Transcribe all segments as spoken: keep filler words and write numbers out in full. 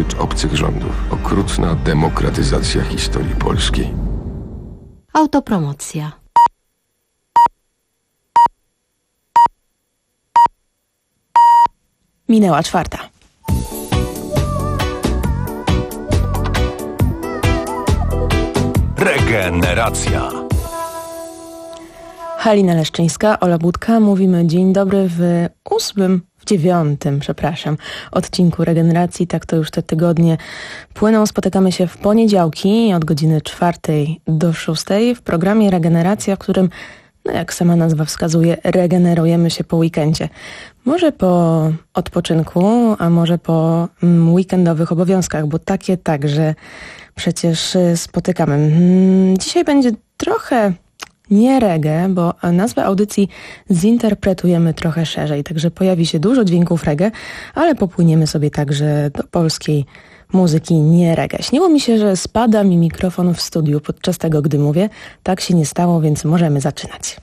zdobycz obcych rządów. Okrutna demokratyzacja historii polskiej. Autopromocja. Minęła czwarta. Regeneracja. Halina Leszczyńska, Ola Budka. Mówimy dzień dobry w ósmym, w dziewiątym, przepraszam, odcinku Regeneracji. Tak to już te tygodnie płyną. Spotykamy się w poniedziałki od godziny czwartej do szóstej w programie Regeneracja, w którym, no jak sama nazwa wskazuje, regenerujemy się po weekendzie. Może po odpoczynku, a może po mm, weekendowych obowiązkach, bo takie także przecież spotykamy. Dzisiaj będzie trochę nie reggae, bo nazwę audycji zinterpretujemy trochę szerzej, także pojawi się dużo dźwięków reggae, ale popłyniemy sobie także do polskiej muzyki nie reggae. Śniło mi się, że spada mi mikrofon w studiu podczas tego, gdy mówię. Tak się nie stało, więc możemy zaczynać.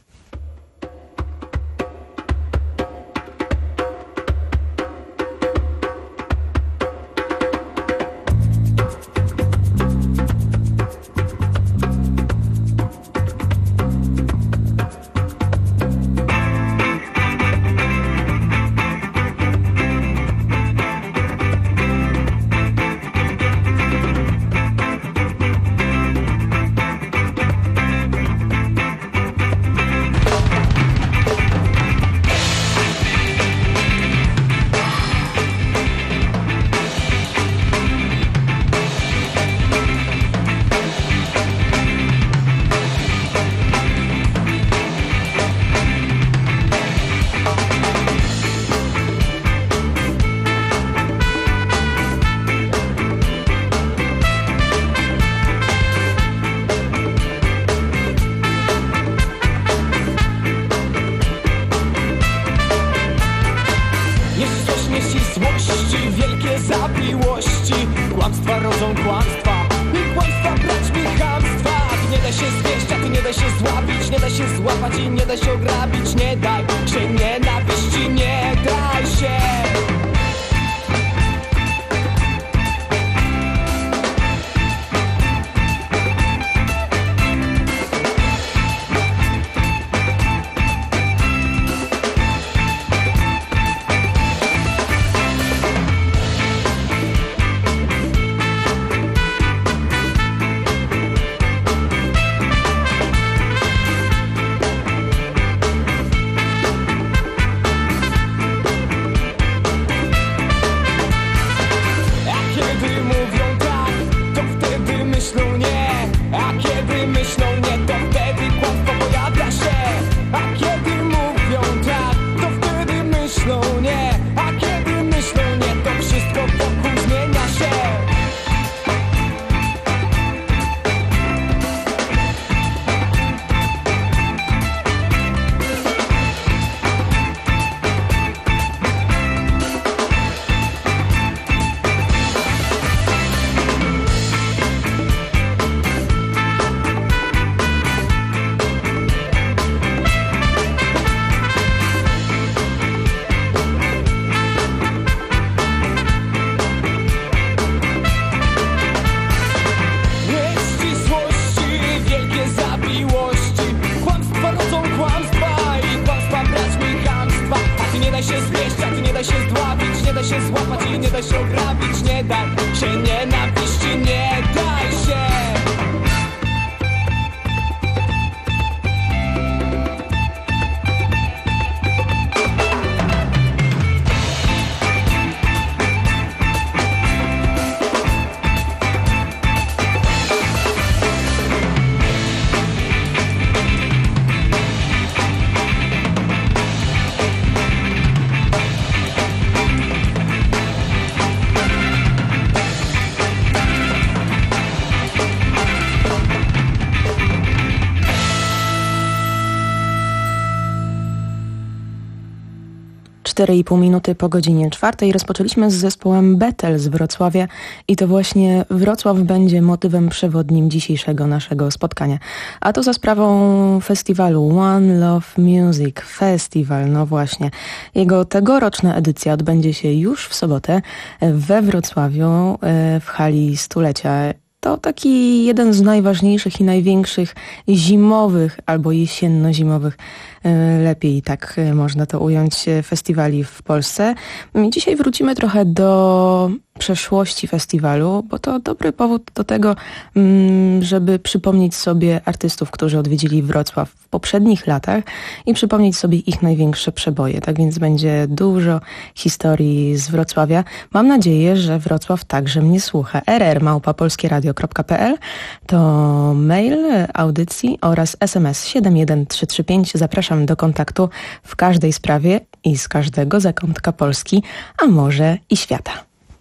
cztery i pół minuty po godzinie czwartej rozpoczęliśmy z zespołem Betel z Wrocławia i to właśnie Wrocław będzie motywem przewodnim dzisiejszego naszego spotkania. A to za sprawą festiwalu One Love Music Festival. No właśnie, jego tegoroczna edycja odbędzie się już w sobotę we Wrocławiu w hali stulecia. To taki jeden z najważniejszych i największych zimowych albo jesienno-zimowych, lepiej tak można to ująć, festiwali w Polsce. Dzisiaj wrócimy trochę do przeszłości festiwalu, bo to dobry powód do tego, żeby przypomnieć sobie artystów, którzy odwiedzili Wrocław w poprzednich latach i przypomnieć sobie ich największe przeboje. Tak więc będzie dużo historii z Wrocławia. Mam nadzieję, że Wrocław także mnie słucha. r r małpa polskie radio kropka p l to mail audycji oraz es em es siedem jeden trzy trzy pięć. Zapraszam do kontaktu w każdej sprawie i z każdego zakątka Polski, a może i świata.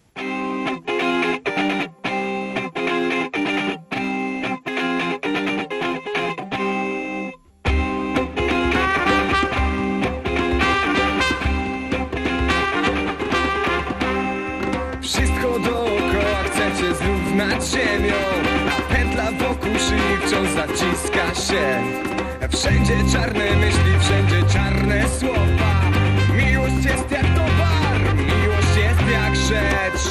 Wszystko dookoła chcecie zrównać ziemią, a pętla wokół szyi wciąż zaciska się. Wszędzie czarne myśli, wszędzie czarne słowa. Miłość jest jak towar, miłość jest jak rzecz.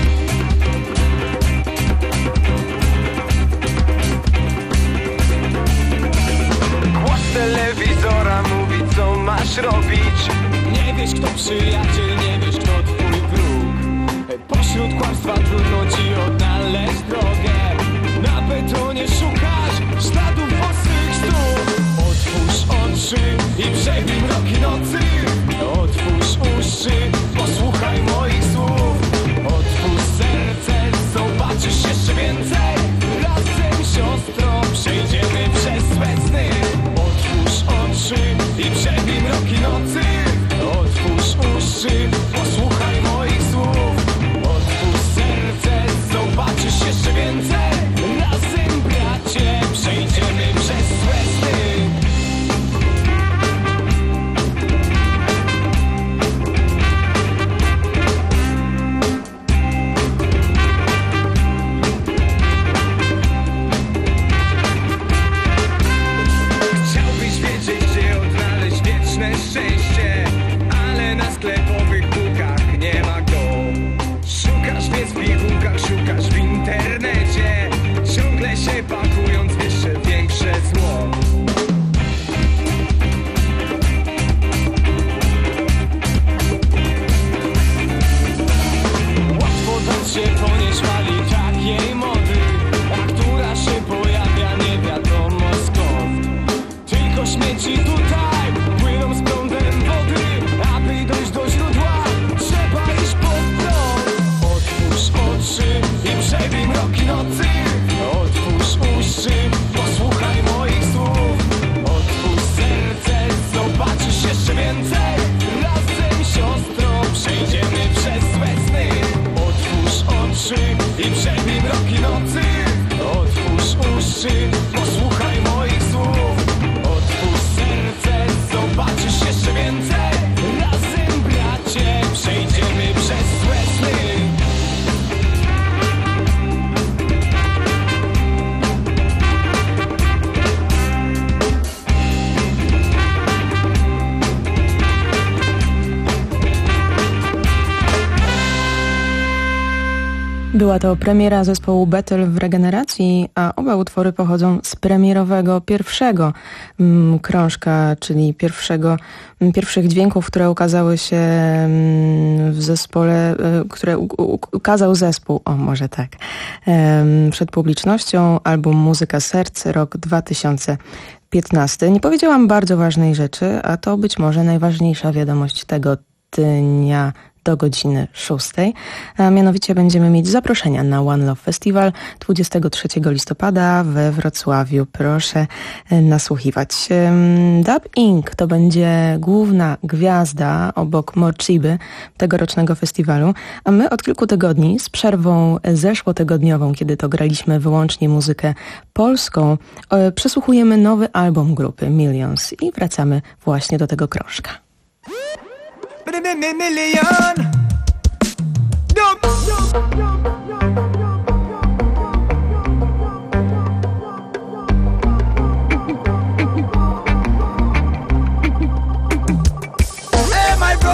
Głos telewizora mówi, co masz robić. Nie wiesz, kto przyjaciel, nie wiesz, kto twój wróg. Pośród kłamstwa trudno ci odnaleźć drogę. Na betonie szukasz śladów własnych stóp. Otwórz oczy i przebij mroki nocy. Otwórz uszy, posłuchaj moich słów. Otwórz serce, zobaczysz jeszcze więcej. Razem, siostro, przejdziemy przez swe sny. Otwórz oczy i przebij mroki nocy. Otwórz uszy, posłuchaj moich słów. Otwórz serce, zobaczysz jeszcze więcej. Razem, bracie, przejdziemy przez swe sny. Chciałbyś wiedzieć, gdzie odnaleźć wieczne szczęście, ale na sklepowych półkach nie ma go. Szukasz więc w pigułkach, szukasz w internecie, ciągle się pakując w jeszcze większe zło. Łatwo dać się ponieść fali takiej mody, a która się pojawia nie wiadomo skąd. Tylko śmieci tutaj płyną z prądem wody, aby dojść do źródła trzeba iść pod prąd. Otwórz oczy i przebij mroki nocy. Otwórz uszy, posłuchaj moich słów. Otwórz serce, zobaczysz jeszcze więcej. Razem, siostro, przejdziemy przez swe sny. Otwórz oczy i przebij mroki nocy. Otwórz uszy, posłuchaj moich słów. Otwórz serce, zobaczysz jeszcze więcej. Razem, bracie, przejdziemy przez swe sny. Była to premiera zespołu Betel w Regeneracji, a oba utwory pochodzą z premierowego pierwszego mm, krążka, czyli pierwszego, m, pierwszych dźwięków, które ukazały się m, w zespole, y, które u, u, ukazał zespół, o może tak, y, przed publicznością, album Muzyka Serc, rok dwa tysiące piętnasty. Nie powiedziałam bardzo ważnej rzeczy, a to być może najważniejsza wiadomość tego dnia do godziny szóstej. A mianowicie będziemy mieć zaproszenia na One Love Festival dwudziestego trzeciego listopada we Wrocławiu. Proszę nasłuchiwać. Dub Incorporated to będzie główna gwiazda obok Morciby tegorocznego festiwalu, a my od kilku tygodni z przerwą zeszłotygodniową, kiedy to graliśmy wyłącznie muzykę polską, przesłuchujemy nowy album grupy Millions i wracamy właśnie do tego krążka. for the mi- mi- million. Dump. Hey, my bro.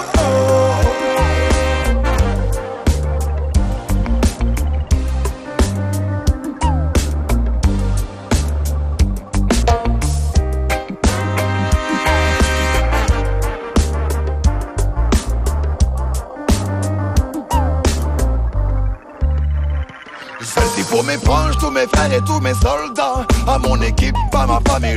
Celle-ci pour mes proches, tous mes frères et tous mes soldats, à mon équipe, à ma famille.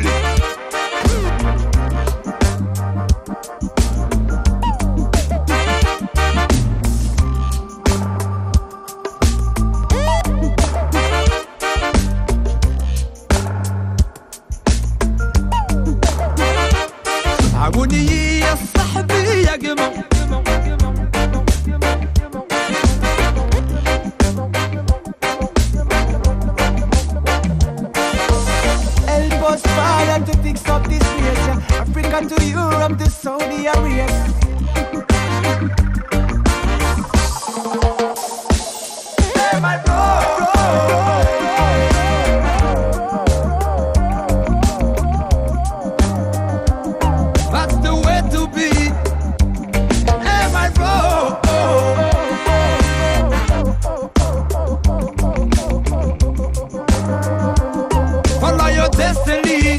عاوني يا صاحبي يا قمر Help us, Father, to fix up this place, yeah. Africa to Europe to Saudi Arabia. Hey, my bro, that's the way to be. Hey, my bro. Follow your destiny.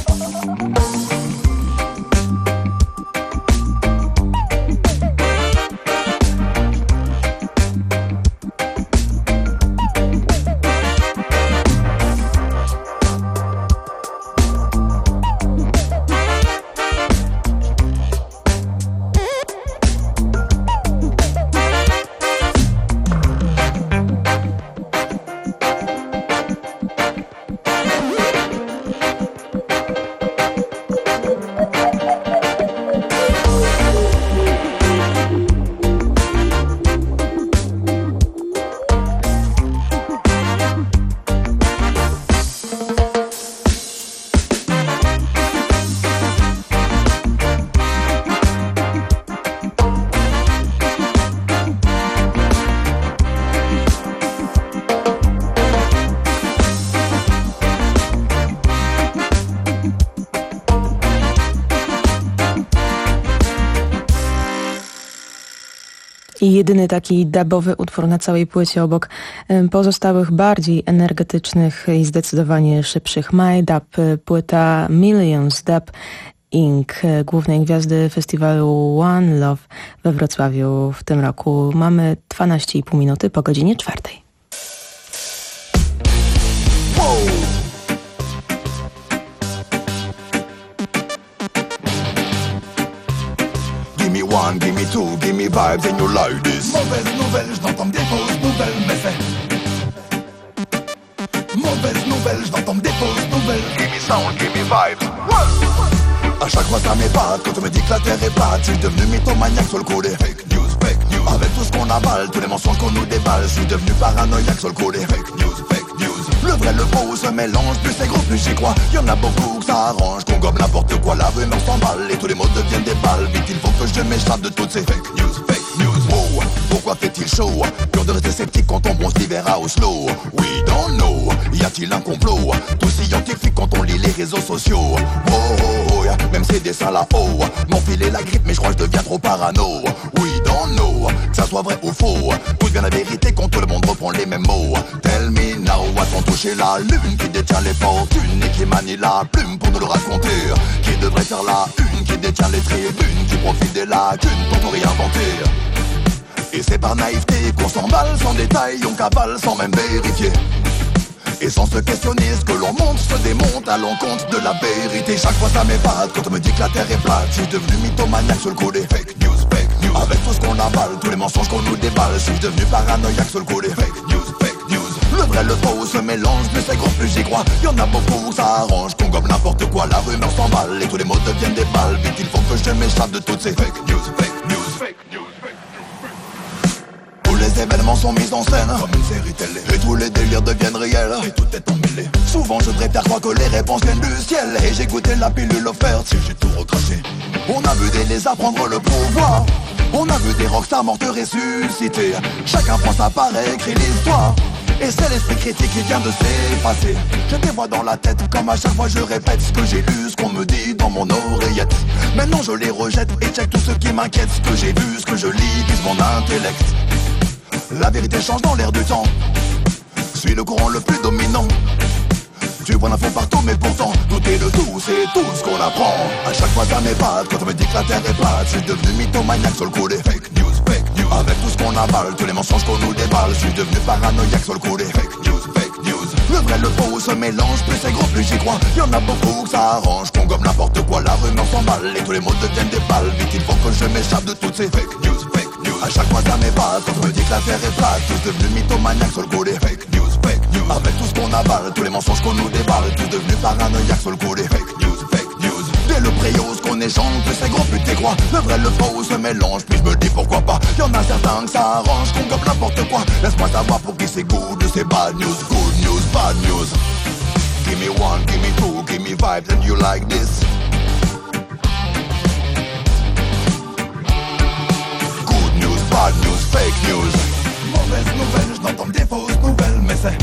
I jedyny taki dubowy utwór na całej płycie obok pozostałych bardziej energetycznych i zdecydowanie szybszych. My Dub, płyta Millions Dub incorporated, głównej gwiazdy festiwalu One Love we Wrocławiu w tym roku. Mamy dwanaście i pół minuty po godzinie czwartej. Wow. Give me one, give me two, give me vibes and you like this. Mauvaise nouvelle, j'entends des fausses nouvelles, mais c'est mauvaise nouvelle, j'entends des fausses nouvelles. Give me sound, give me vibes. À chaque fois ça m'épate quand on me dit que la terre est plate. Je suis devenu mythomaniaque sur le coup des fake news, fake news. Avec tout ce qu'on avale, tous les mensonges qu'on nous déballe, je suis devenu paranoïaque sur le coup des fake news, fake news. Le vrai, le faux se mélange, plus c'est gros, plus j'y crois. Y'en a beaucoup que ça arrange, qu'on gobe n'importe quoi, la rumeur s'emballe et tous les mots deviennent des balles. Vite il faut que je m'échappe de toutes ces fake news, fake news. Oh, pourquoi fait-il chaud? Peur de rester sceptique quand on bronze l'hiver à Oslo. We don't know, y a-t-il un complot? Tout scientifique quand on lit les réseaux sociaux. Oh, oh, oh, yeah. Même ces dessins là-haut m'enfiler la grippe mais je crois que je deviens trop parano. We don't know, que ça soit vrai ou faux, tout devient la vérité quand tout le monde reprend les mêmes mots. Tell me now, a-t-on touché la lune qui détient les fortunes et qui manie la plume pour nous le raconter? Qui devrait faire la une, qui détient les tribunes, qui profite des lacunes pour tout réinventer? Et c'est par naïveté qu'on s'emballe sans détail, on cavale sans même vérifier. Et sans se questionner, ce que l'on monte se démonte à l'encontre de la vérité. Chaque fois ça m'épate quand on me dit que la terre est plate. Je suis devenu mythomaniaque sur le coup des fake news, fake news. Avec tout ce qu'on avale, tous les mensonges qu'on nous déballe, je suis devenu paranoïaque sur le coup des fake news, fake news. Le vrai, le faux se mélange, plus c'est gros, plus j'y crois. Y'en a beaucoup, ça arrange, qu'on gobe n'importe quoi, la rumeur s'emballe et tous les mots deviennent des balles. Vite il faut que je m'échappe de toutes ces fake news, fake news, fake news. Tous les les événements sont mis en scène comme une série télé. Et tous les délires deviennent réels, et tout est emmêlé. Souvent je préfère croire que les réponses viennent du ciel. Et j'ai goûté la pilule offerte, si j'ai tout recraché. On a vu des lézards prendre le pouvoir. On a vu des rockstars mortes ressusciter. Chacun prend sa part et écrit l'histoire. Et c'est l'esprit critique qui vient de s'effacer. Je te vois dans la tête comme à chaque fois je répète ce que j'ai lu, ce qu'on me dit dans mon oreillette. Maintenant je les rejette et check tout ce qui m'inquiète. Ce que j'ai vu, ce que je lis, vise mon intellect. La vérité change dans l'air du temps. Suis le courant le plus dominant. Tu vois l'info partout mais pourtant tout est de tout, c'est tout ce qu'on apprend. À chaque fois ça m'épate quand on me dit que la terre est plate. Je suis devenu mythomaniaque sur le coup des fake news, fake news. Avec tout ce qu'on avale, tous les mensonges qu'on nous déballe. Je suis devenu paranoïaque sur le coup des fake news, fake news. Le vrai, le faux se mélange, plus c'est gros, plus j'y crois. Y'en a beaucoup que ça arrange, qu'on gomme n'importe quoi. La rumeur s'emballe et tous les mots deviennent des balles. Vite il faut que je m'échappe de toutes ces fake news, fake news. À chaque fois ça m'épate quand on me dit que la terre est plate. Tous devenus mythomaniaques sur le coup des fake news, fake news. Avec tout ce qu'on avale, tous les mensonges qu'on nous déballe. Tous devenus paranoïaques sur le coup des fake news, fake news. Dès le préose qu'on échange, plus c'est gros, plus t'es crois. Le vrai, le faux se mélange, puis je me dis pourquoi pas. Y'en a certains que ça arrange, qu'on gobe n'importe quoi. Laisse-moi savoir pour qui c'est good, c'est bad news. Good news, bad news. Give me one, give me two, give me vibes and you like this. Good news, bad news, fake news. Mauvaise nouvelle, je n'entends des fausses nouvelles, mais c'est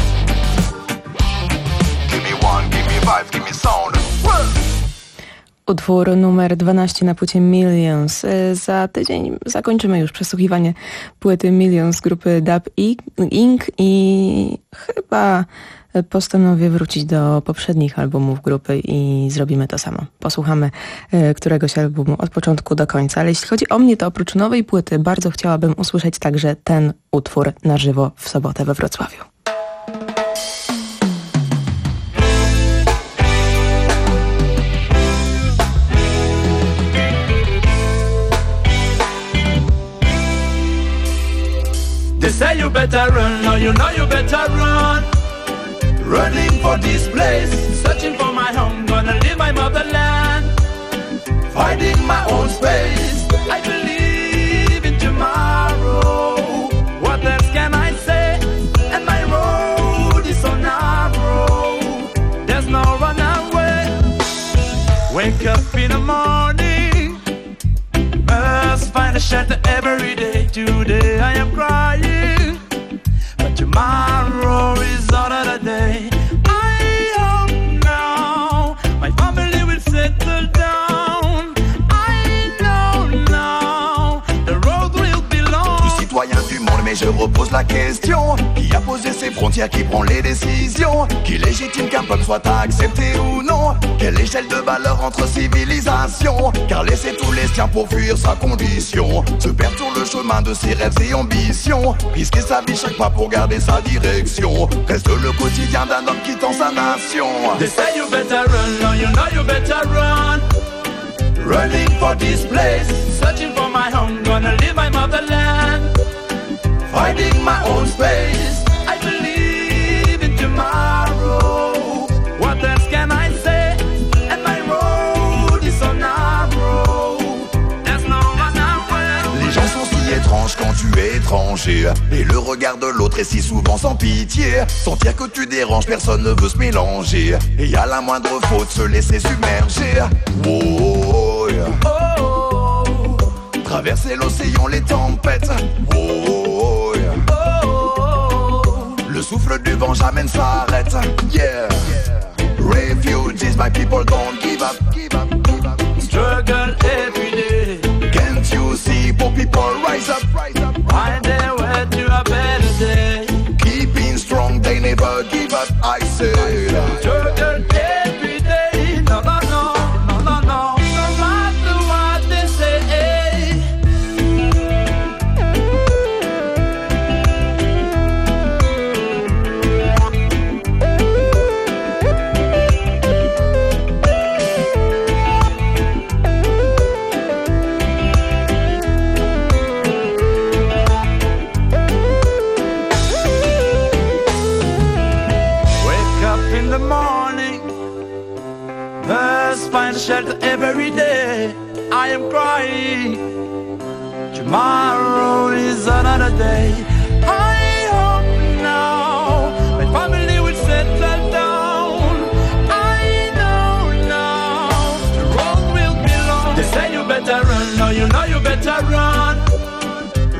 give me one, give me vibes, give me sound. Utwór numer dwanaście na płycie Millions. Za tydzień zakończymy już przesłuchiwanie płyty Millions grupy Dub Incorporated i chyba postanowię wrócić do poprzednich albumów grupy i zrobimy to samo. Posłuchamy któregoś albumu od początku do końca, ale jeśli chodzi o mnie, to oprócz nowej płyty bardzo chciałabym usłyszeć także ten utwór na żywo w sobotę we Wrocławiu. They say you better run, now you know you better run. Running for this place, searching for my home, gonna leave my motherland. Finding my own space, I believe in tomorrow. What else can I say? And my road is so narrow. There's no runaway. Wake up in the morning, must find a shelter every day. Today I am crying, but tomorrow is another day. I hope now my family will settle down. I know now the road will be long. Tout citoyen du monde, mais je repose la question. Qui a posé ses frontières, qui prend les décisions? Qui légitime qu'un peuple soit accepté ou non? Quelle échelle de valeur entre civilisations? Car laisser tous les siens pour fuir sa condition, se perdre sur le chemin de ses rêves et ambitions. Risquer sa vie chaque pas pour garder sa direction, reste le quotidien d'un homme quittant sa nation. They say you better run, now you know you better run. Running for this place, searching for my home, gonna leave my motherland. Finding my own space, I believe in tomorrow. What else can I say? And my road is so narrow. There's no runaway. Les gens sont si étranges quand tu es étranger, et le regard de l'autre est si souvent sans pitié. Sentir que tu déranges, personne ne veut se mélanger, et à la moindre faute se laisser submerger. Oh, yeah. Oh, Traverser l'océan, les tempêtes. Oh, yeah. oh, Le souffle du vent jamais ne s'arrête. Yeah. Refugees, my people don't give up, give up, give up. struggle every day. Can't you see poor people rise up, rise up? Find their way to a better day. Keeping strong, they never give up, I say. Struggle every day. No, no, no, no, no, no. No matter what they say. Find shelter every day. I am crying. Tomorrow is another day.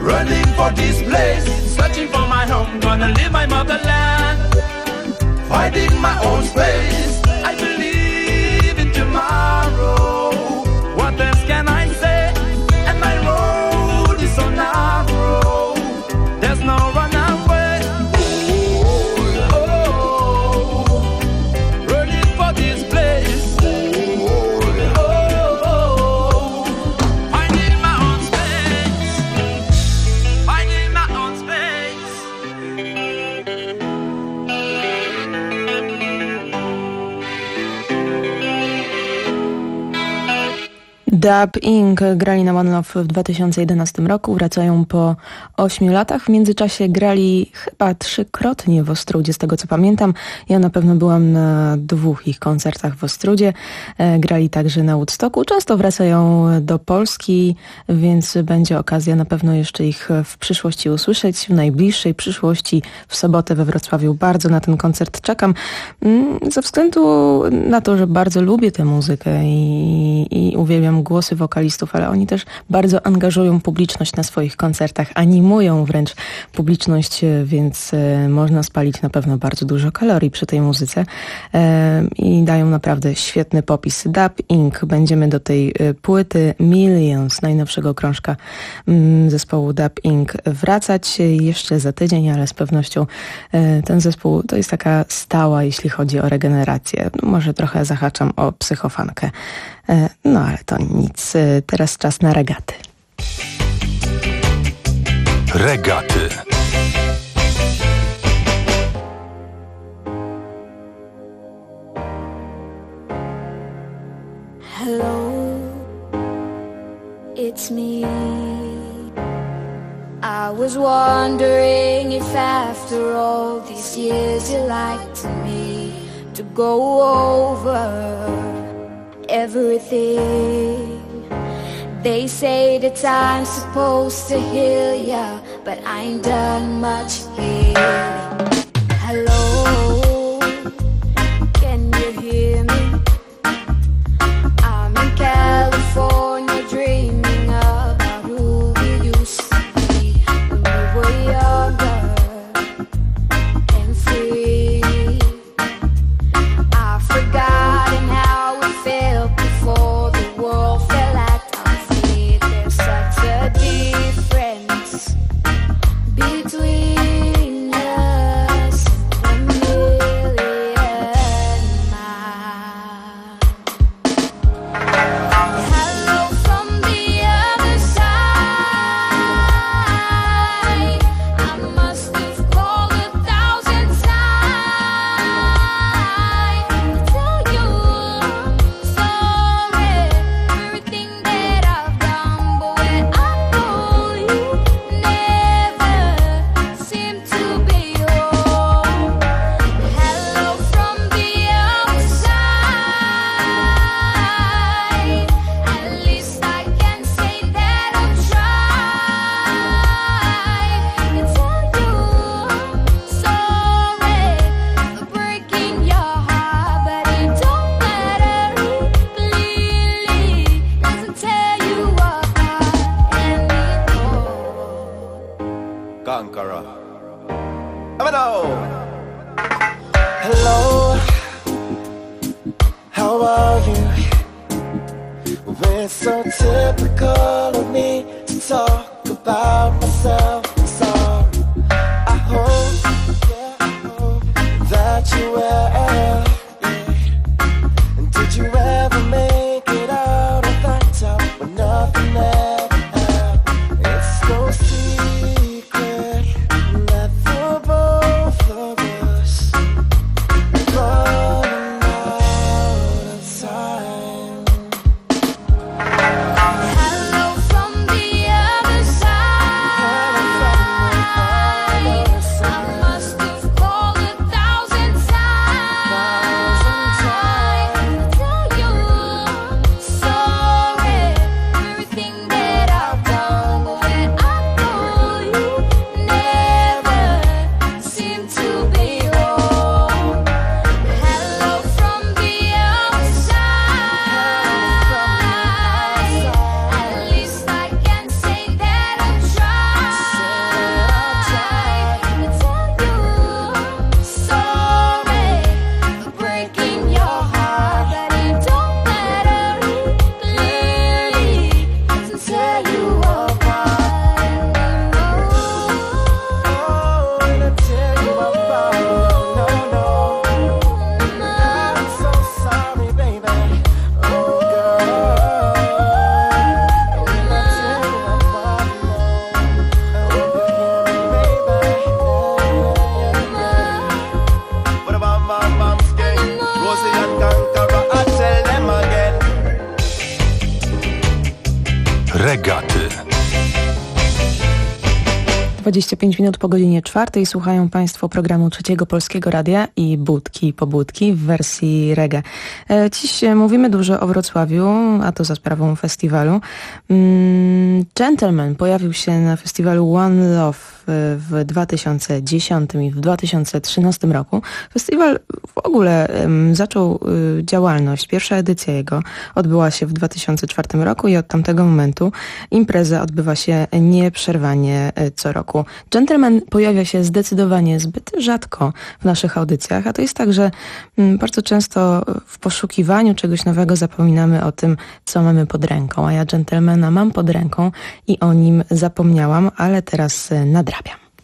running for this place, searching for my home, gonna leave my motherland, finding my own space. I believe in tomorrow. What else can I say? And my road is so narrow. There's no run away. Oh, oh, oh. Running for this place. Oh, oh, oh. Finding my own space. Finding my own space. Dub Incorporated grali na One Love w dwa tysiące jedenastym roku, wracają po ośmiu latach. W międzyczasie grali chyba trzykrotnie w Ostródzie, z tego co pamiętam. Ja na pewno byłam na dwóch ich koncertach w Ostródzie. E, grali także na Woodstocku. Często wracają do Polski, więc będzie okazja na pewno jeszcze ich w przyszłości usłyszeć. W najbliższej przyszłości w sobotę we Wrocławiu. Bardzo na ten koncert czekam. Ze względu na to, że bardzo lubię tę muzykę i, i uwielbiam głosy wokalistów, ale oni też bardzo angażują publiczność na swoich koncertach, animują wręcz publiczność, więc można spalić na pewno bardzo dużo kalorii przy tej muzyce i dają naprawdę świetny popis. Dub Incorporated. Będziemy do tej płyty Millions, najnowszego krążka zespołu Dub Incorporated wracać jeszcze za tydzień, ale z pewnością ten zespół to jest taka stała, jeśli chodzi o regenerację. Może trochę zahaczam o psychofankę. No ale to nic. Teraz czas na regaty. Regaty. Hello, it's me. I was wondering if after all these years you'd like to me to go over everything. They say that time's supposed to heal ya, but I ain't done much healing. Hello, can you hear me? I'm in California dreaming about who we used to be when we were younger and free. I've forgotten how it felt before the world fell at our feet. There's such a difference between us and a million miles. Hello from the other side. I must have called a thousand times to tell you I'm sorry for everything that I've done, but when I call you, never seem to be home. Hello from the outside. At least I can say that I've tried to tell you I'm sorry for breaking your heart, but it don't matter. It clearly doesn't tear you apart anymore. Conqueror. Hello, how are you? Well, it's so typical of me to talk about myself. I'm sorry. I hope, yeah, I hope that you well. Yeah. And did you ever make it out of that top when nothing ever happened? It's no secret that the both of us are running out of time. Hello from the other side. I must have called a thousand times dwadzieścia pięć minut po godzinie czwartej słuchają Państwo programu Trzeciego Polskiego Radia i Budki i Pobudki w wersji reggae. Dziś mówimy dużo o Wrocławiu, a to za sprawą festiwalu. Gentleman pojawił się na festiwalu One Love w dwa tysiące dziesiątym i w dwa tysiące trzynastym roku. Festiwal w ogóle um, zaczął y, działalność. Pierwsza edycja jego odbyła się w dwa tysiące czwartym roku i od tamtego momentu impreza odbywa się nieprzerwanie y, co roku. Gentleman pojawia się zdecydowanie zbyt rzadko w naszych audycjach, a to jest tak, że y, bardzo często w poszukiwaniu czegoś nowego zapominamy o tym, co mamy pod ręką. A ja Gentlemana mam pod ręką i o nim zapomniałam, ale teraz y, nadrabiam.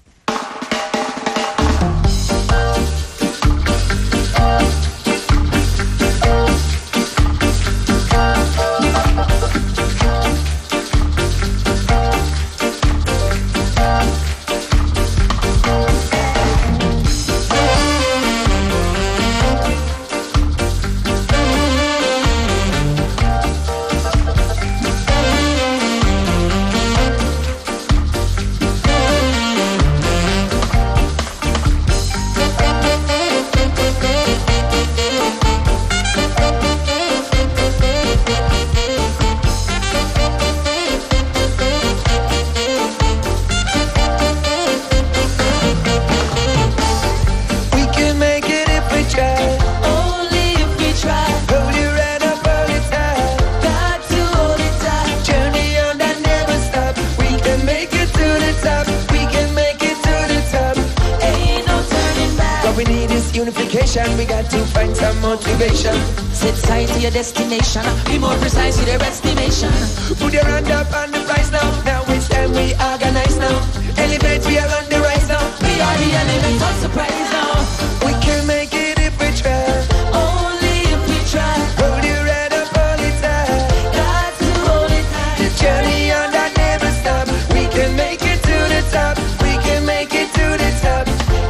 We got to find some motivation. Set sight to your destination. Be more precise with your estimation. Put your hand up on the price now. Now it's time we organize now. Elevate, we are on the rise now. We are the element of surprise now. We can make it if we try. Only if we try. Hold your head up all the time. Got to hold it tight. The journey on that never stop. We can make it to the top. We can make it to the top.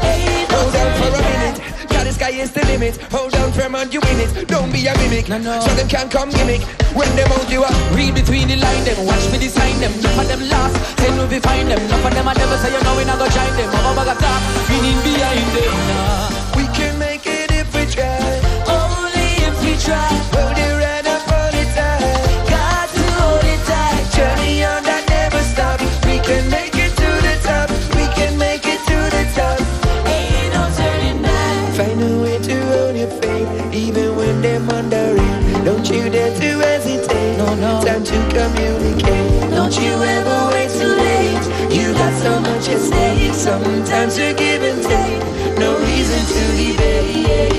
Hold on for a minute. The sky is the limit. Hold on firm and you win it. Don't be a mimic, no, no. So them can't come gimmick. When them out you up, read between the line them. Watch me design them. Enough of them last, tell me we find them. Enough of them I never say you know we not go join them. I'm about to talk, meaning behind them. Nah. We can make it if we try. Only if we try. Hold your head up all the time. Got to hold it tight. Journey on that never stop. We can make it to the top. We can make it to the top. Ain't no turning back. Find a way to own your faith, even when they're wondering. Don't you dare to hesitate. No, no. Time to communicate. Don't you ever wait too late. You got so much at stake. Sometimes you give and take. No reason to debate.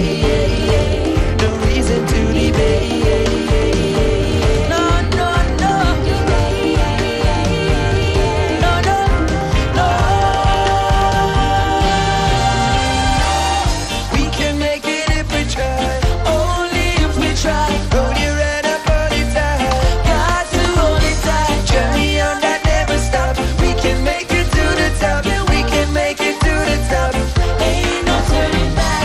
No reason to debate. No, no, no. No, no, no. We can make it if we try. Only if we try. Hold your head up all the time. Got to hold it tight. Journey on that never stop. We can make it to the top. We can make it to the top. Ain't no turning back.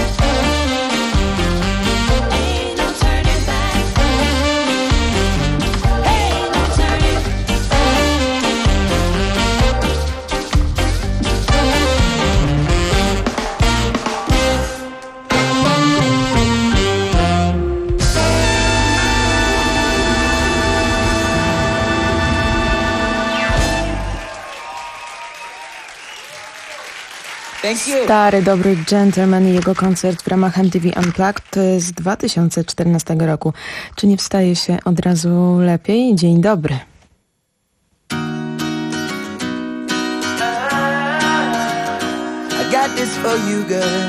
Ain't no turning back. Ain't no turning. Thank you. Stary, dobry Gentleman i jego koncert w ramach M T V Unplugged z dwa tysiące czternastego roku. Czy nie wstaje się od razu lepiej? Dzień dobry. I got this for you, girl.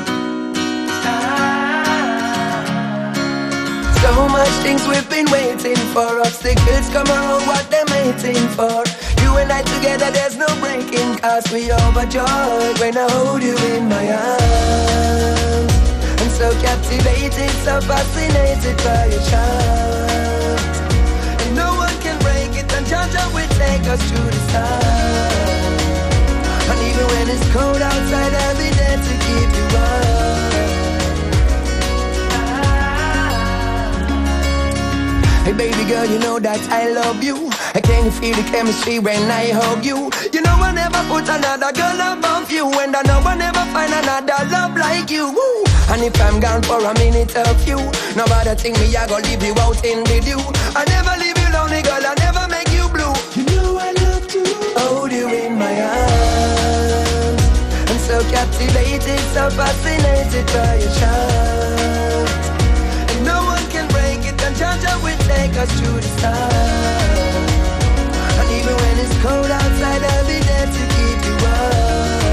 So much things we've been waiting for. Obstacles come around, what they're waiting for. You and I together, there's no breaking, cause we overjoyed when I hold you in my arms. I'm so captivated, so fascinated by your charms. And no one can break it, and Jah will take us to the stars. And even when it's cold outside, I'll be there to keep you warm. Hey baby girl, you know that I love you. I can't Then you feel the chemistry when I hug you. You know I never put another girl above you, and I know I never find another love like you. Woo. And if I'm gone for a minute or few, nobody think me I go leave you out in the dew. I never leave you lonely, girl, I never make you blue. You know I love to hold you in my arms. I'm so captivated, so fascinated by your charm. And no one can break it, and Jaja will take us to the stars. And even when it's cold outside, I'll be there to keep you warm.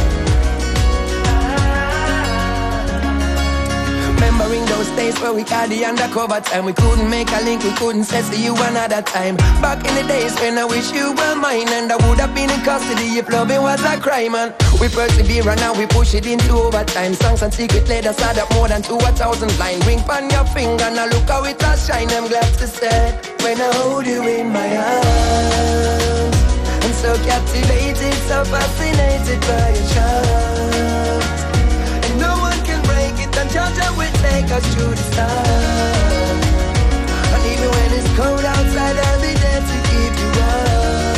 Remembering those days where we got the undercover time. We couldn't make a link, we couldn't say see you another time. Back in the days when I wish you were mine, and I would have been in custody if loving was a crime. And we persevere and now we push it into overtime. Songs and secret letters add up more than to a thousand line. Ring on your finger, now look how it has shine. I'm glad to say, when I hold you in my arms, I'm so captivated, so fascinated by your charm. And no one can break it, and Jaja will take us to the stars. And even when it's cold outside, I'll be there to keep you warm.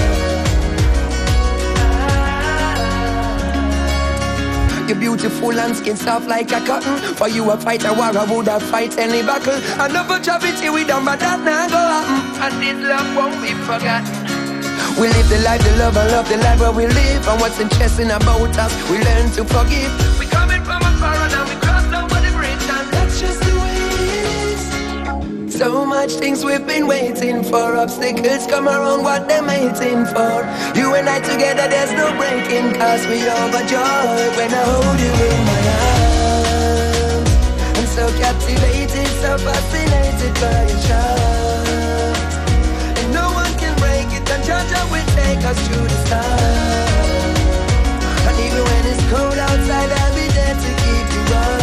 You're beautiful and skin soft like a cotton. For you a fight a war, I would have fight any battle. And no for charity we done, but that now go happen. And this love won't be forgotten. We live the life, the love, and love the life where we live. And what's interesting about us, we learn to forgive. We coming from afar and now we cross over the bridge, and that's just the way it is. So much things we've been waiting for. Obstacles come around, what they're waiting for. You and I together, there's no breaking, cause we overjoyed when I hold you in my arms. I'm so captivated, so fascinated by your charm. And no one can break it, and Jaja will take us to the stars. And even when it's cold outside, I'll be there to keep you warm.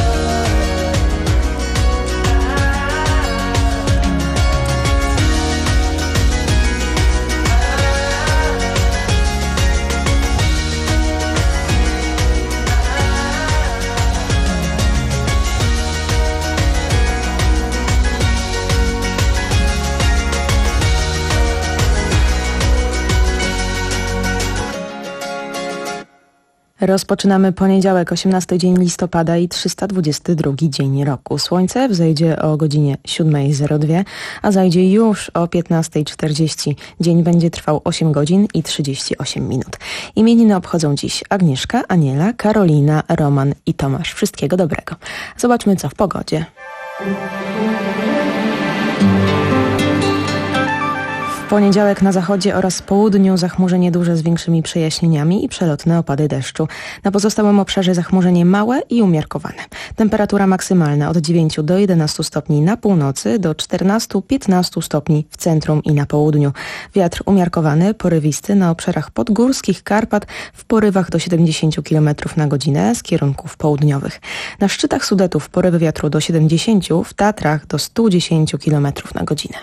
Rozpoczynamy poniedziałek, osiemnasty dzień listopada i trzysta dwudziesty drugi dzień roku. Słońce wzejdzie o godzinie siódma zero dwa, a zajdzie już o piętnasta czterdzieści. Dzień będzie trwał osiem godzin i trzydzieści osiem minut. Imieniny obchodzą dziś Agnieszka, Aniela, Karolina, Roman i Tomasz. Wszystkiego dobrego. Zobaczmy, co w pogodzie. W poniedziałek na zachodzie oraz południu zachmurzenie duże z większymi przejaśnieniami i przelotne opady deszczu. Na pozostałym obszarze zachmurzenie małe i umiarkowane. Temperatura maksymalna od dziewięciu do jedenastu stopni na północy, do czternastu do piętnastu stopni w centrum i na południu. Wiatr umiarkowany, porywisty na obszarach podgórskich Karpat w porywach do siedemdziesięciu kilometrów na godzinę z kierunków południowych. Na szczytach Sudetów porywy wiatru do siedemdziesięciu, w Tatrach do stu dziesięciu kilometrów na godzinę.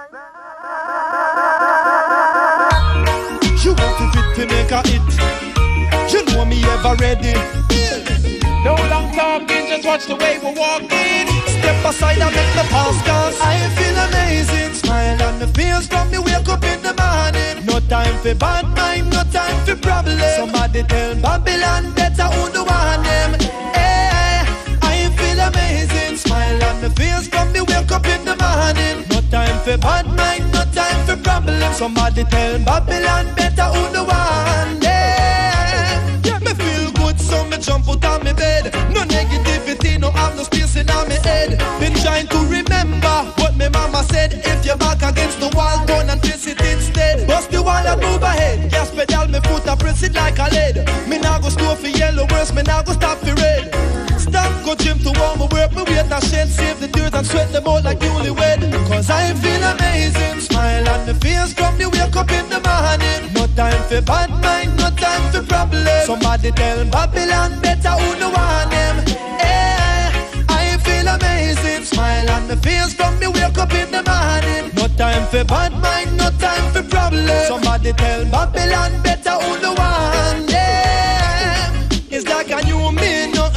You want to fit to make a hit. You know me ever ready. No long talking, just watch the way we're walking. Step aside and make the pass, cause I feel amazing. Smile on the face from me wake up in the morning. No time for bad mind, no time for problems. Somebody tell Babylon better who the one them. Hey, I feel amazing. Smile on the face from me wake up in the morning. No time for bad mind, no time for problems. Somebody tell Babylon better who the one them. Yeah, me feel good, so me jump out of my bed. No negativity, no have no space in my head. Been trying to remember what my mama said. If you're back against the wall, go and face it instead. Bust the wall and move ahead. Gas pedal, me foot and press it like a lead. Me nah go slow for yellow, worse, me nah go stop for red. Stop, go gym to warm my work, me wait and shed. Save the dirt and sweat them out like newlywed. Cause I feel amazing. Smile on the face from the wake up in the morning. No time for bad mind, no time for problems. Somebody tell Babylon better who no want them. Hey, I feel amazing. Smile on the face from the wake up in the morning. No time for bad mind, no time for problems. Somebody tell Babylon better who no want them. It's like a new me, nothing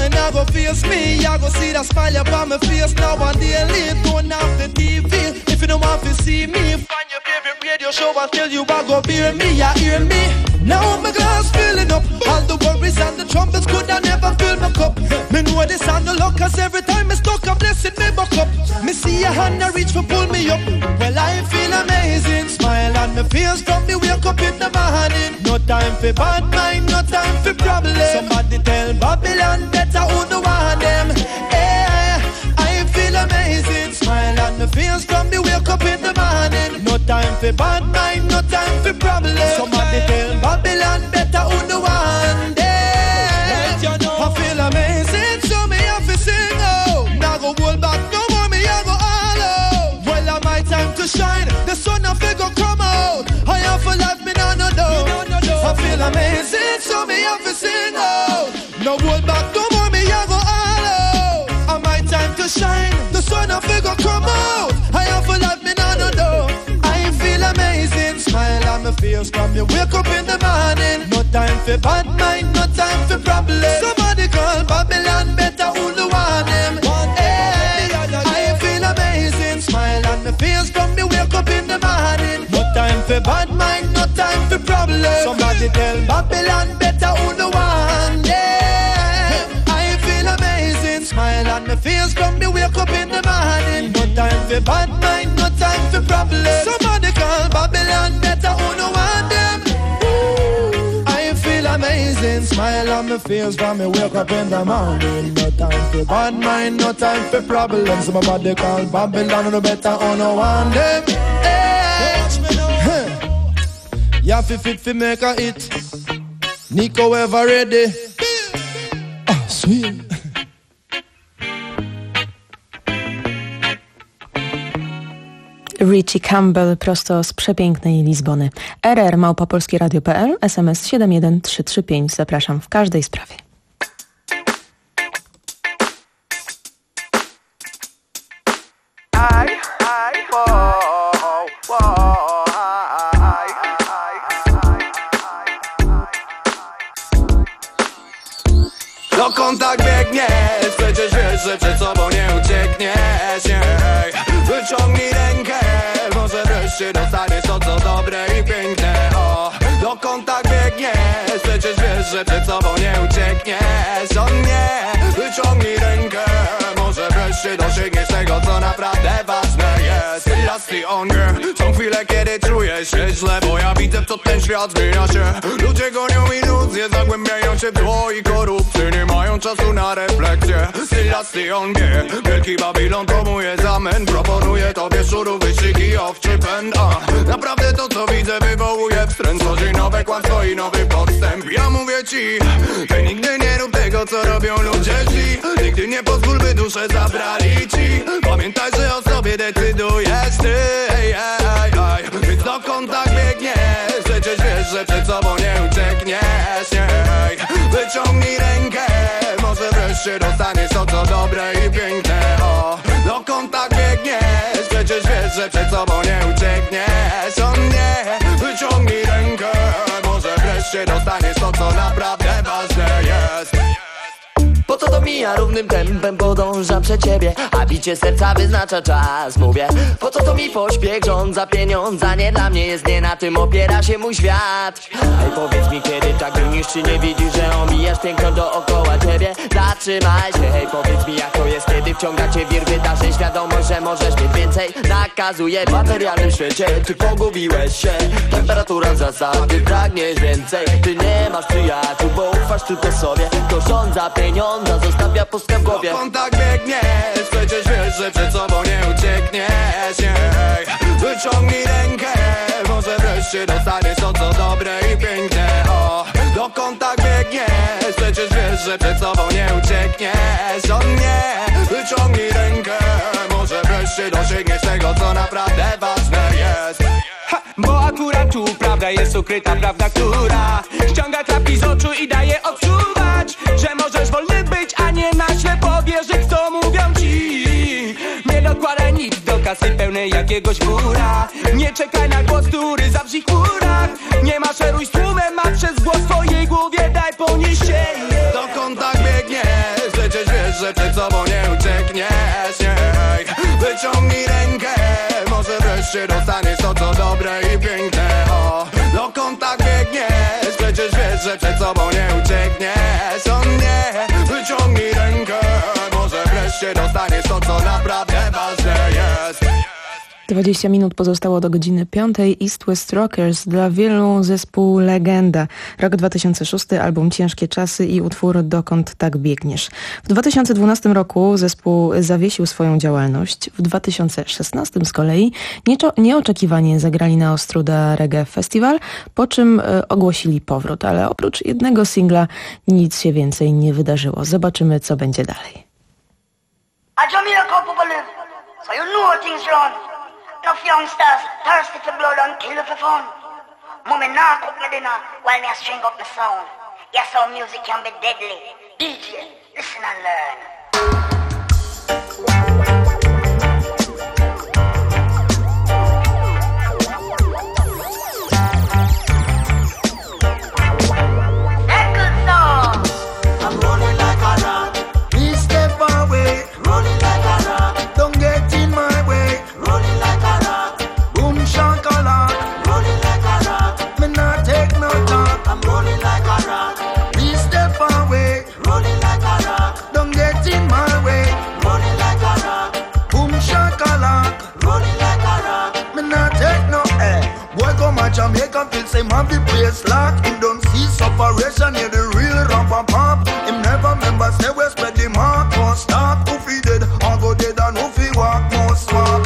nothing I go face me. I go see that smile upon my face now and daily. Turn off the T V if you don't want to see me. Find your favorite radio show and tell you I go bear me. You hear me? Now my glass filling up. All the worries and the trumpets could I never fill my cup. Me know this and the luck, cause every time I stuck a blessing me buck up. Me see a hand I reach for pull me up. Well I feel amazing, smile on my face from me wake up in the morning. No time for bad mind, no time for problem. Somebody tell Babylon better who the want them. Hey, I feel amazing, smile on my face from me wake up in the morning. No time for bad mind, no time for problem. Somebody tell Babylon better who the want them. I feel amazing, so me have to sing oh. Now go hold back no more, me I go all out. Well I my time to shine, the sun of it go come out. I have for life, me no no no. I feel amazing, so me have to sing oh. No hold back no more, me I go all out. And my time to shine, the sun of it go come out. I have for life, me no no no. I feel amazing, smile on my face from you wake up in the morning. No time for bad mind, no time for problem. Somebody call Babylon better who the want them. Hey, I feel amazing, smile on my face from me wake up in the morning. No time for bad mind, no time for problem. Somebody tell Babylon better who the want them. I feel amazing, smile on my face from me wake up in the morning. No time for bad mind, no time for problem. Somebody call Babylon better who the want them. I feel amazing, smile on my face when me wake up in the morning. No time for bad mind, no time for problems. Somebody call Babylon, no better on no one them. Hey, huh. You have to fit for make a hit. Nico ever ready? Ah, sweet. Richie Campbell prosto z przepięknej Lizbony. R R małpa polskie radio kropka p l, S M S siedem jeden trzy trzy pięć. Zapraszam w każdej sprawie. Dokąd tak biegniesz? Przecież wiesz, że przed sobą nie uciekniesz. Ej, wyciągnij rękę, może wreszcie dostaniesz to, co dobre i piękne. O, dokąd tak biegniesz? Przecież wiesz, że przed sobą nie uciekniesz. O nie, wyciągnij rękę, może wreszcie dosięgniesz tego, co naprawdę ważne jest. Lasty on girl, są chwile, kiedy czuję się źle, bo ja widzę, w co ten świat zmienia się. Ludzie gonią iluzje, zagłębiają się w zło i korupcję, nie mają czasu na refleksję. Lasty on girl, wielki Babilon promuje zamęt, proponuje tobie szurów, wyścig i owczy pęd. A, naprawdę to, co widzę, wywołuje wstręt, tworzy nowe kłamstwo i nowy podstęp. Ja mówię ci, ty nigdy nie rób tego, co robią ludzie źli. Nigdy nie pozwól, by duszę zabrali ci. Pamiętaj, że o sobie decydujesz ty. Ej, ej, ej. Więc dokąd tak biegniesz? Przecież wiesz, że przed sobą nie uciekniesz. Ej, wyciągnij rękę, może wreszcie dostaniesz to, co dobre i piękne. O, dokąd tak biegniesz? Przecież wiesz, że przed sobą nie uciekniesz. O nie, wyciągnij rękę, może wreszcie dostaniesz to, co naprawdę ważne jest. Po co to mija równym tempem, podąża przed ciebie, a bicie serca wyznacza czas. Mówię, po co to mi pośpiech, rządza pieniądza, nie dla mnie jest, nie na tym opiera się mój świat. Ej, powiedz mi, kiedy tak gonisz, czy nie widzisz, że omijasz piękno dookoła ciebie? Zatrzymaj się, hej, powiedz mi, jak to jest, kiedy wciąga cię wir wydarzeń, świadomość, że możesz mieć więcej. Nakazuje w materialnym świecie, ty pogubiłeś się, temperatura zasady, pragniesz więcej. Ty nie masz przyjaciół, bo ufasz tylko sobie, to rządza pieniądza, zostawia pustkę w głowie. Dokąd tak biegniesz? Przecież wiesz, że przed sobą nie uciekniesz. Ej, wyciągnij rękę, może wreszcie dostaniesz to, co dobre i piękne. O, dokąd tak biegniesz? Przecież wiesz, że przed sobą nie uciekniesz. O nie, wyciągnij rękę, może wreszcie dosięgniesz tego, co naprawdę ważne jest. Ha, bo akurat tu prawda jest ukryta, prawda, która ściąga klapki z oczu i daje odczuwać, że możesz wolny być, a nie na ślepo wierzyć, co mówią ci. Nie dokładaj nic do kasy pełnej jakiegoś góra, nie czekaj na głos, który zawrzi w chmurach. Nie maszeruj z tłumem, a przez głos w twojej głowie daj ponieść się. Dokąd tak biegniesz? że przed sobą nie uciekniesz, nie. Wyciągnij rękę, może wreszcie dostaniesz to co dobre i piękne. O, dokąd tak biegniesz? Przecież wiesz, że przed sobą nie uciekniesz. O nie, wyciągnij rękę, może wreszcie dostaniesz to co naprawdę ważne jest. dwadzieścia minut pozostało do godziny piątej. East West Rockers, dla wielu zespół legenda. Rok dwa tysiące szósty, album Ciężkie czasy i utwór Dokąd tak biegniesz. W dwa tysiące dwunastym roku zespół zawiesił swoją działalność. W dwa tysiące szesnastym z kolei nieczo, nieoczekiwanie zagrali na Ostruda Reggae Festival, po czym e, ogłosili powrót, ale oprócz jednego singla nic się więcej nie wydarzyło. Zobaczymy, co będzie dalej. A Jamaica people live, so you know things run. Enough youngsters thirsty for blood and kill for fun. Mommy nah cook me dinner while me a string up my sound. Yes, how music can be deadly. D J, listen and learn. That good song. I'm rolling like a rock. Please step away. Rolling like a rock. Don't get in my way. Rolling like a rock. Boom shakalaka. Rolling like a rock. Me not take no talk. I'm rolling like a rock. Please step away. Rolling like a rock. Don't get in my way. Rolling like a rock. Boom shakalaka. Rolling like a rock. Me not take no eh. Boy come a Jamaica feel say man the place lock. Him don't see separation here the real rapper pop. Him never remember say we spread the mark. Won't stop who fi dead or go dead and who fi walk no swap.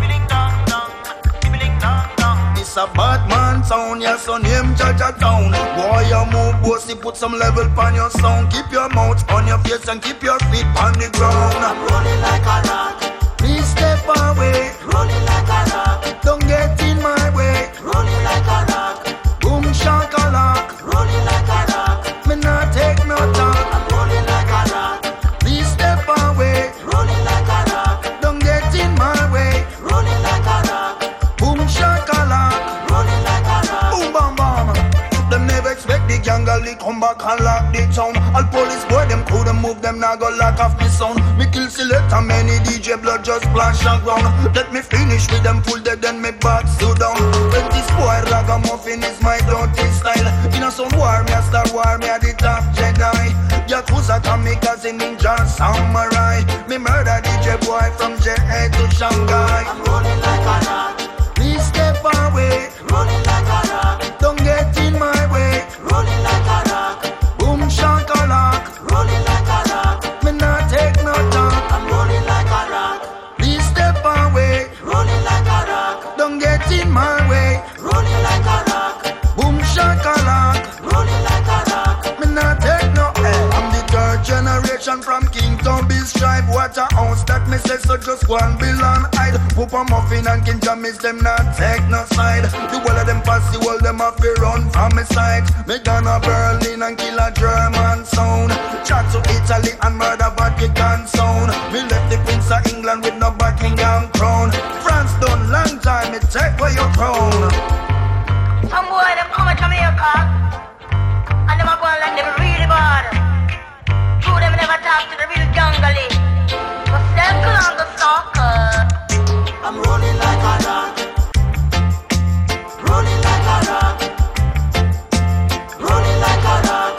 It's a bad man sound, yeah, so name Jaja Town. Boy, you move, bossy, put some level on your sound. Keep your mouth on your face and keep your feet on the ground. I'm rolling like a rock. Please step away. Rolling like a rock. Don't get in my way. Rolling like a rock. Boom shakalaka. Rolling like a rock. Me not take no talk. I'm rolling like a rock. Please step away. Rolling like a rock. Don't get in my way. Rolling like a rock. Boom shakalaka. Rolling like a rock. Boom bam bam. Them never expect the gangali come back and lock the town. All police boy them couldn't move them now go lock off the sound. Me kill select and many D J blood just splash on ground. Let me finish with them full dead then me back so down. When this boy ragamuffin is my dirty style. In a some war me a star war me a the top Jedi. Yakuza kamikaze ninja samurai. Me murder D J boy from J A to Shanghai. I'm rolling like a rock. Please step away. Rolling like a rock. Don't get in my way. Rolling like a rock. Boom shakalaka. Rolling like a rock. Me not take no talk. I'm rolling like a rock. Please step away. Rolling like a rock. Don't get in my way. Rolling like a rock. Boom shakalaka. Rolling like a rock. Me not take no L. I'm the third generation from Kington Biz tribe. What a house that me say so just one belong hide. Poopa Muffin and King Jamis them not take no side. The whole of them pass the wall them have to run from my side. Me gonna Berlin and kill a German sound. Chat to Italy and murder Vatican sound. Me left the Prince of England with no Buckingham crown. France done long time, me take away your crown. Some boy them come to Jamaica and them a go like them really bad. True them never talk to the real jungle. But circle on the soccer. I'm rolling like a rock. Rolling like a rock. Rolling like a rock.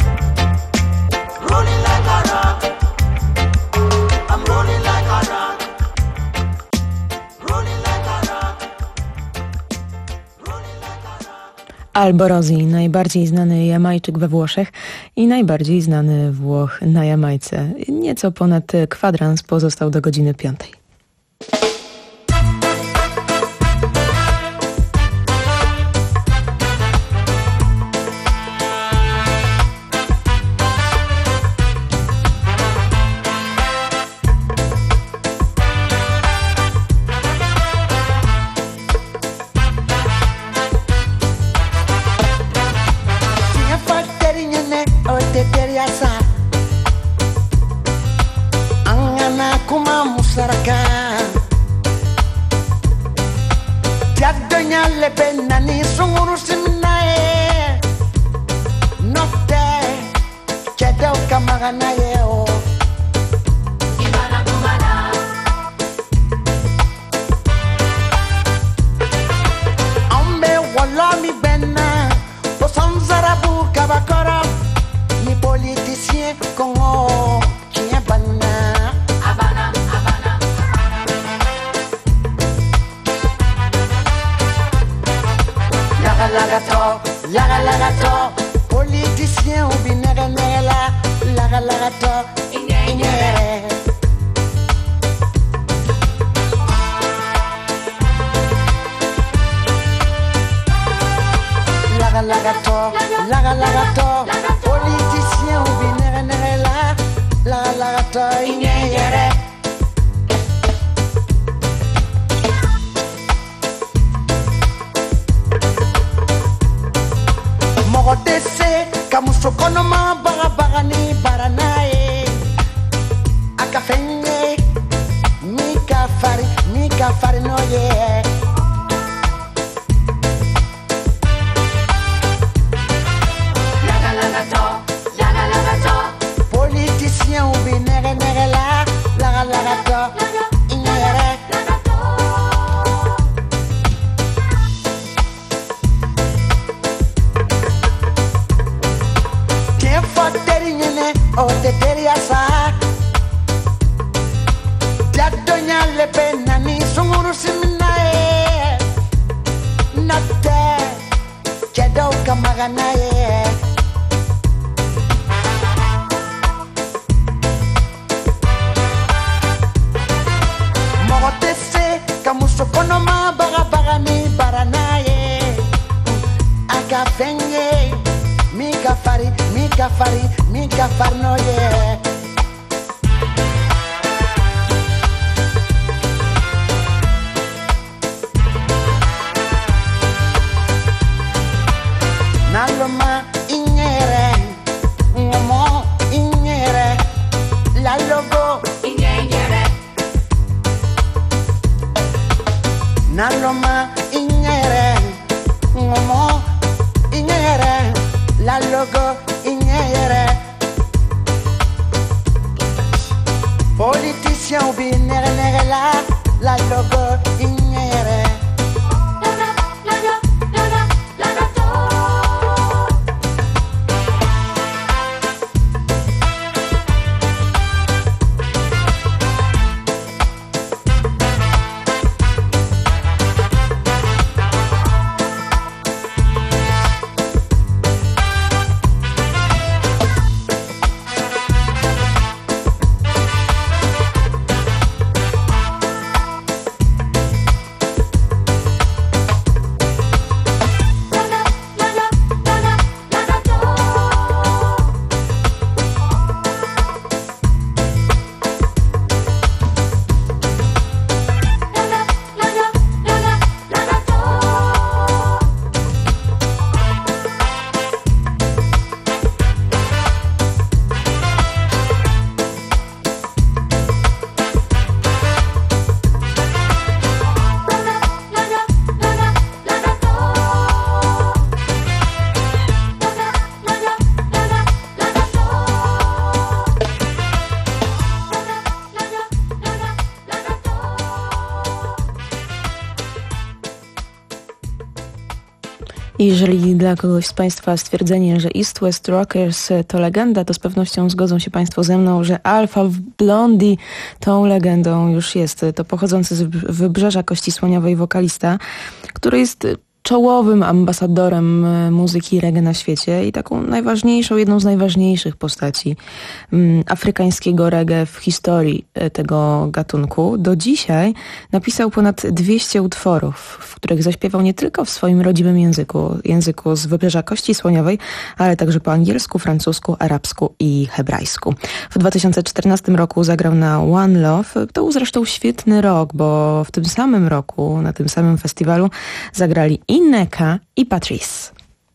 Rolling like a rock. I'm rolling like a rock. Rolling like a rock. Rolling like a rock. Alborosi, najbardziej znany Jamajczyk we Włoszech i najbardziej znany Włoch na Jamajce. Nieco ponad kwadrans pozostał do godziny piątej. inyere. Laga laga to, laga laga to, politicien ou bien nere nere la, laga laga to inyere. Mogo dese, kamuso konoma baga baga ni baranae. Akafenye, mi kafari, mi kafari no ye. Laga laga to, laga laga to, Politicien ou bien nere nere la, laga laga to inyere. Tiempo teri nyene, o te teri asa. Ya doña le pena ni sunguru siminae. Nate, kedo kamaganae. Mogotese, kamuso konoma baga baga ni baranae. Akafenye, mi kafari, mi kafari, mi kafari no ye. Naloma inyere, ngomo inyere, la logo inyere, naloma inyere, ngomo inyere, la logo inyere. Politicien ou bien nere nere la, la logo inyere. laga laga laga laga to. Jeżeli dla kogoś z Państwa stwierdzenie, że East West Rockers to legenda, to z pewnością zgodzą się Państwo ze mną, że Alpha Blondy tą legendą już jest. To pochodzący z Wybrzeża Kości Słoniowej wokalista, który jest czołowym ambasadorem muzyki reggae na świecie i taką najważniejszą, jedną z najważniejszych postaci afrykańskiego reggae w historii tego gatunku. Do dzisiaj napisał ponad dwieście utworów, w których zaśpiewał nie tylko w swoim rodzimym języku, języku z Wybrzeża Kości Słoniowej, ale także po angielsku, francusku, arabsku i hebrajsku. W dwa tysiące czternastym roku zagrał na One Love. To był zresztą świetny rok, bo w tym samym roku, na tym samym festiwalu zagrali i Neka i Patrice.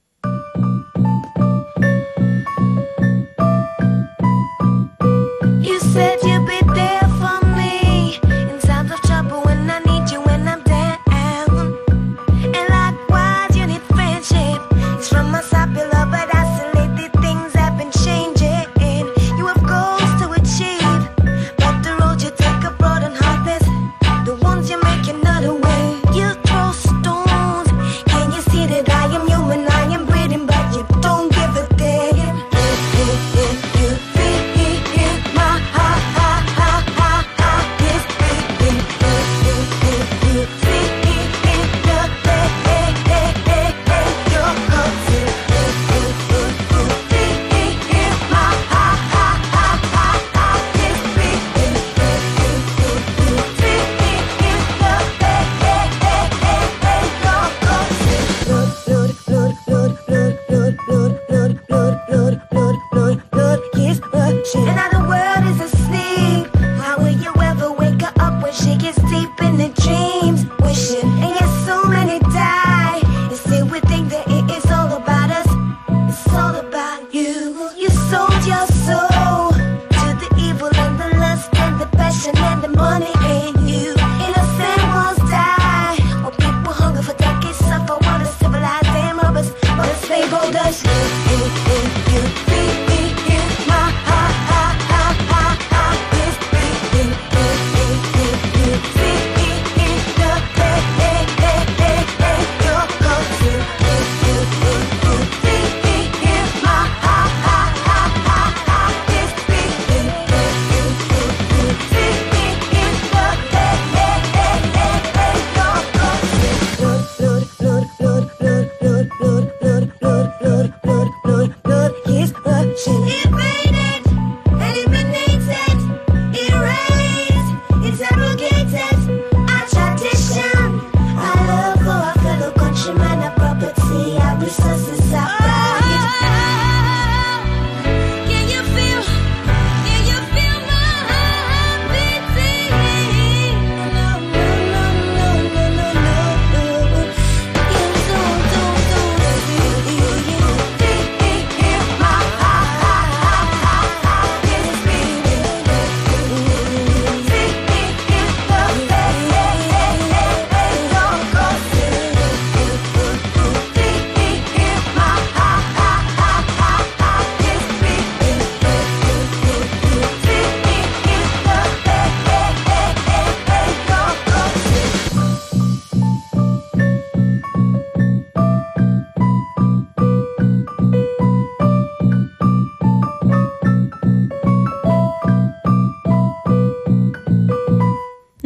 You said you'd be there for me in times of trouble when I need you when I'm down. And likewise you need friendship. It's from us I feel love, but isolated things have been changing. You have goals to achieve, but the road you take abroad and harvest the ones you make another way. You throw stones. Can you see that I am human?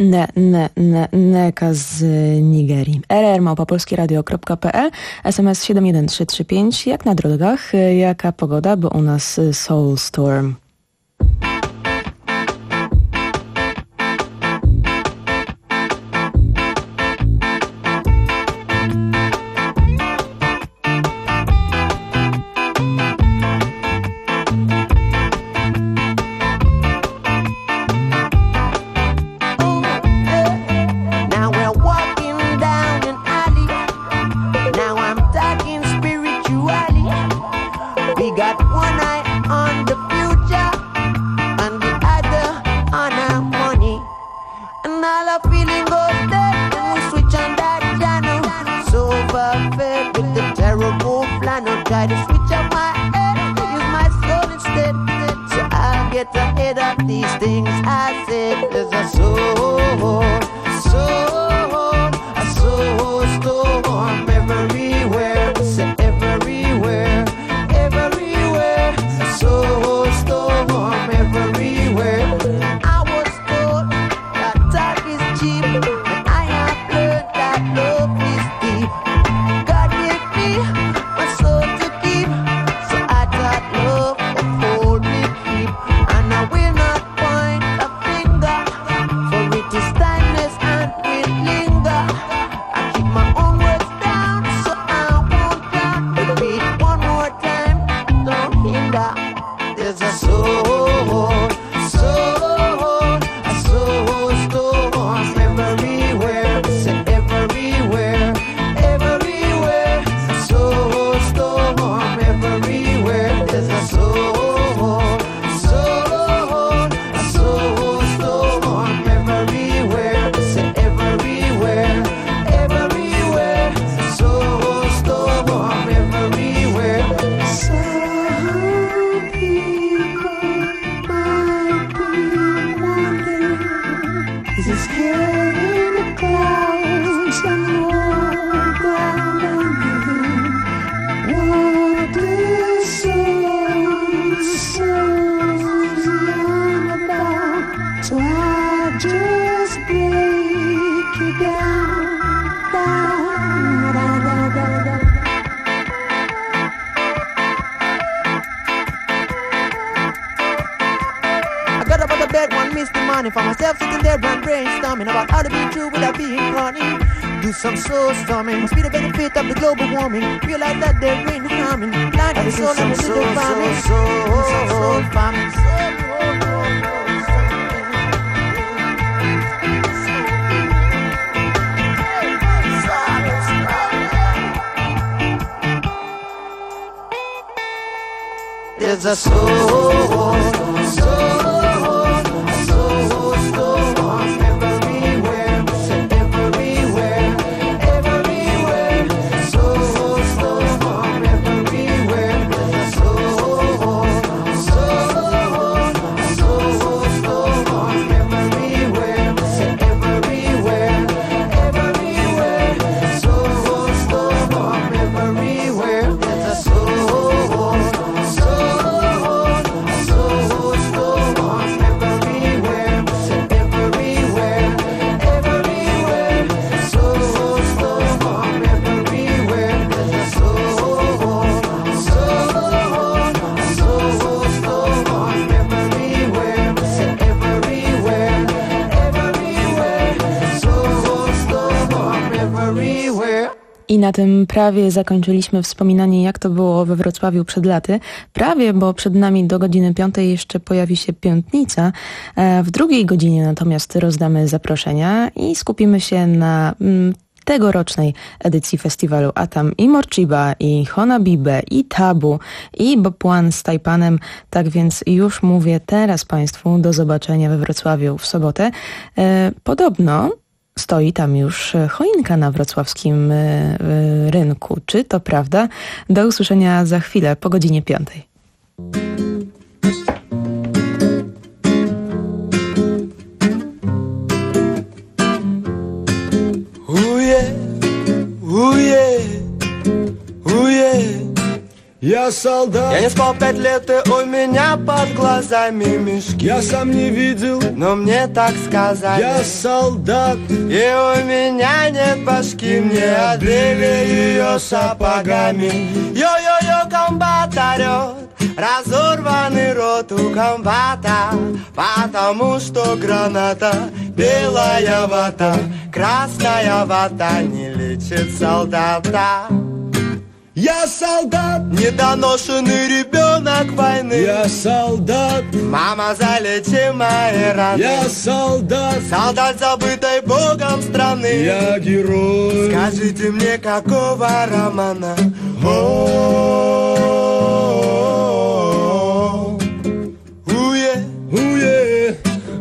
Ne, ne, ne, Neka z Nigerii. r r małpa polskie radio kropka p l, S M S siedem jeden trzy trzy pięć. Jak na drogach, jaka pogoda, bo u nas Soulstorm. Some soul storming, must be the benefit of the global warming. Realize that there ain't no harming. Blind to the soul and the little farming. Some soul farming. There's a soul, soul. I na tym prawie zakończyliśmy wspominanie, jak to było we Wrocławiu przed laty. Prawie, bo przed nami do godziny piątej jeszcze pojawi się piątnica. W drugiej godzinie natomiast rozdamy zaproszenia i skupimy się na mm, tegorocznej edycji festiwalu, a tam i Morchiba, i Honabibe, i Tabu, i Bob One z Tajpanem. Tak więc już mówię teraz Państwu do zobaczenia we Wrocławiu w sobotę. E, podobno stoi tam już choinka na wrocławskim y, y, rynku. Czy to prawda? Do usłyszenia za chwilę po godzinie piątej. Ooh yeah, ooh yeah, ooh yeah. Я солдат. Я не спал пять лет, и у меня под глазами мешки. Я сам не видел, но мне так сказали. Я солдат. И у меня нет башки, мне отбили ее сапогами. Йо-йо-йо, комбат орет, разорванный рот у комбата, потому что граната, белая вата, красная вата не лечит солдата. Я солдат, недоношенный ребенок войны. Я солдат, мама, залечи мои раны. Я солдат, солдат забытой Богом страны. Я герой. Скажите мне, какого романа? Уе, уе,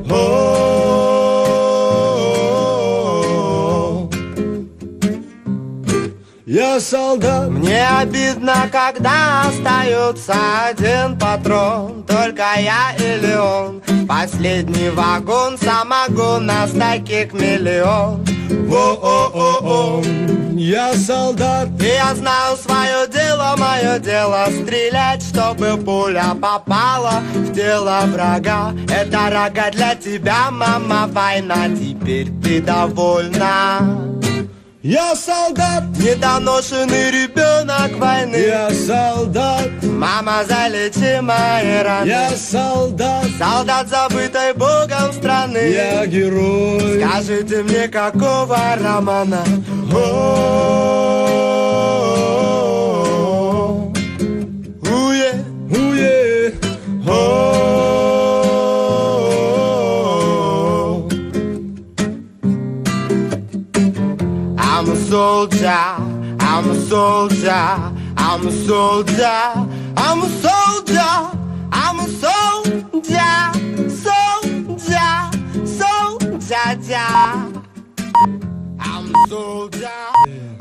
я солдат. Мне обидно, когда остается один патрон, только я или он. Последний вагон самогон, нас таких миллион. О-о-о-о, я солдат. И я знаю свое дело, мое дело стрелять, чтобы пуля попала в тело врага. Это рога для тебя, мама, война, теперь ты довольна. Я солдат, недоношенный ребенок войны. Я солдат, мама, залечи мои раны. Я солдат, солдат забытой Богом страны. Я герой. Скажите мне, какого романа? Уе, уе, I'm a soldier, I'm a soldier, I'm a soldier, I'm a soldier, I'm a soldier, soldier, soldier, I'm a soldier.